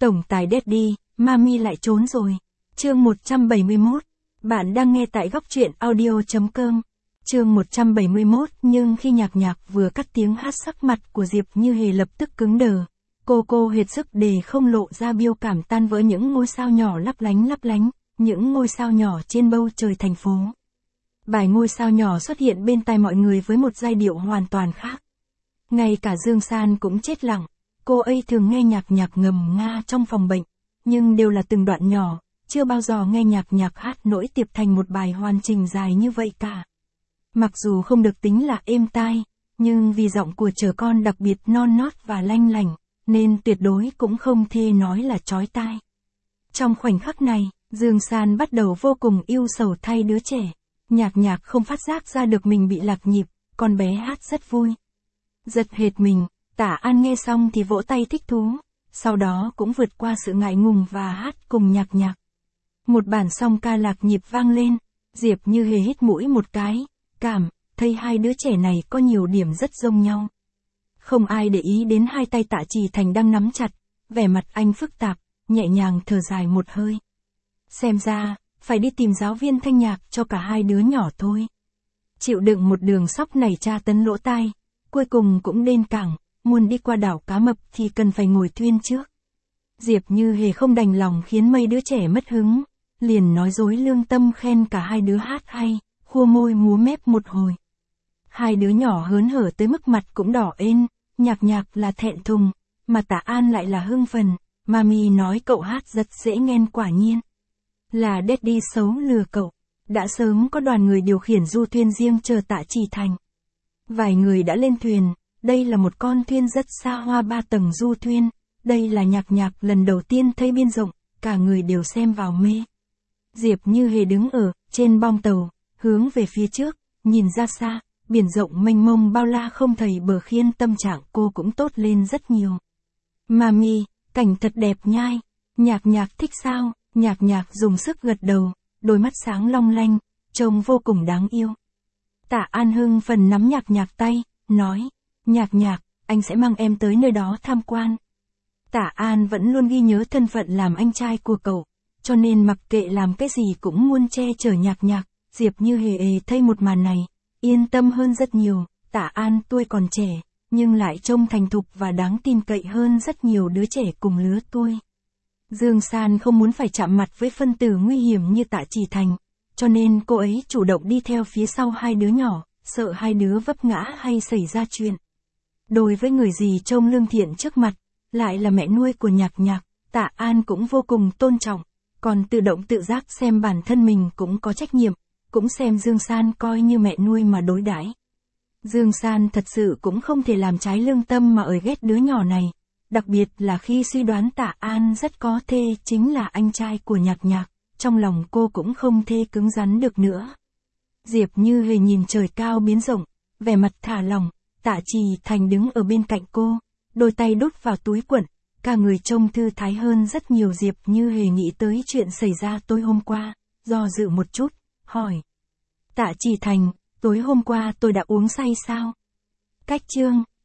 Tổng tài Daddy, Mami lại trốn rồi. Chương 171. Bạn đang nghe tại góc truyện audio.com. Chương 171. Nhưng khi Nhạc Nhạc vừa cắt tiếng hát, sắc mặt của Diệp Như Hề lập tức cứng đờ. Cô hết sức để không lộ ra biểu cảm tan vỡ những ngôi sao nhỏ lấp lánh, những ngôi sao nhỏ trên bầu trời thành phố. Bài ngôi sao nhỏ xuất hiện bên tai mọi người với một giai điệu hoàn toàn khác. Ngay cả Dương San cũng chết lặng. Cô ấy thường nghe Nhạc Nhạc ngâm nga trong phòng bệnh, nhưng đều là từng đoạn nhỏ, chưa bao giờ nghe Nhạc Nhạc hát nỗi tiệp thành một bài hoàn chỉnh dài như vậy cả. Mặc dù không được tính là êm tai, nhưng vì giọng của trẻ con đặc biệt non nót và lanh lảnh, nên tuyệt đối cũng không thể nói là chói tai. Trong khoảnh khắc này, Dương San bắt đầu vô cùng ưu sầu thay đứa trẻ. Nhạc Nhạc không phát giác ra được mình bị lạc nhịp, con bé hát rất vui. Giật hệt mình, Tả An nghe xong thì vỗ tay thích thú, sau đó cũng vượt qua sự ngại ngùng và hát cùng Nhạc Nhạc. Một bản song ca lạc nhịp vang lên, Diệp Như Hề hít mũi một cái, thấy hai đứa trẻ này có nhiều điểm rất giống nhau. Không ai để ý đến hai tay Tạ Chỉ Thành đang nắm chặt, vẻ mặt anh phức tạp, nhẹ nhàng thở dài một hơi. Xem ra, phải đi tìm giáo viên thanh nhạc cho cả hai đứa nhỏ thôi. Chịu đựng một đường sóc này tra tấn lỗ tai, cuối cùng cũng đến cảng, muốn đi qua đảo Cá Mập thì cần phải ngồi thuyền trước. Diệp Như Hề không đành lòng khiến mấy đứa trẻ mất hứng, liền nói dối lương tâm khen cả hai đứa hát hay, khua môi múa mép một hồi. Hai đứa nhỏ hớn hở tới mức mặt cũng đỏ ên, Nhạc Nhạc là thẹn thùng, mà Tả An lại là hưng phấn. Mami nói cậu hát rất dễ nghe, quả nhiên là Daddy xấu lừa cậu. Đã sớm có đoàn người điều khiển du thuyền riêng chờ Tạ Chỉ Thành. Vài người đã lên thuyền, đây là một con thuyền rất xa hoa 3 tầng du thuyền, đây là Nhạc Nhạc lần đầu tiên thấy biên rộng, cả người đều xem vào mê. Diệp Như Hề đứng ở trên bong tàu, hướng về phía trước, nhìn ra xa, biển rộng mênh mông bao la không thấy bờ, khiến tâm trạng cô cũng tốt lên rất nhiều. Mami, cảnh thật đẹp nhai. Nhạc Nhạc thích sao? Nhạc Nhạc dùng sức gật đầu, đôi mắt sáng long lanh, trông vô cùng đáng yêu. Tả An hưng phần nắm Nhạc Nhạc tay, nói, Nhạc Nhạc, anh sẽ mang em tới nơi đó tham quan. Tả An vẫn luôn ghi nhớ thân phận làm anh trai của cậu, cho nên mặc kệ làm cái gì cũng muốn che chở Nhạc Nhạc. Diệp Như Hề thấy một màn này, yên tâm hơn rất nhiều. Tả An tuổi còn trẻ, nhưng lại trông thành thục và đáng tin cậy hơn rất nhiều đứa trẻ cùng lứa tuổi. Dương San không muốn phải chạm mặt với phân tử nguy hiểm như Tạ Chỉ Thành, cho nên cô ấy chủ động đi theo phía sau hai đứa nhỏ, sợ hai đứa vấp ngã hay xảy ra chuyện. Đối với người gì trông lương thiện trước mặt, lại là mẹ nuôi của Nhạc Nhạc, Tạ An cũng vô cùng tôn trọng, còn tự động tự giác xem bản thân mình cũng có trách nhiệm, cũng xem Dương San coi như mẹ nuôi mà đối đãi. Dương San thật sự cũng không thể làm trái lương tâm mà ghét đứa nhỏ này, đặc biệt là khi suy đoán Tả An rất có thể chính là anh trai của Nhạc Nhạc, trong lòng cô cũng không thể cứng rắn được nữa. Diệp Như Hề nhìn trời cao biến rộng, vẻ mặt thả lỏng, Tạ Chỉ Thành đứng ở bên cạnh cô, đôi tay đút vào túi quần, cả người trông thư thái hơn rất nhiều. Diệp Như Hề nghĩ tới chuyện xảy ra tối hôm qua, do dự một chút, hỏi. Tạ Chỉ Thành, tối hôm qua tôi đã uống say sao? Cách chương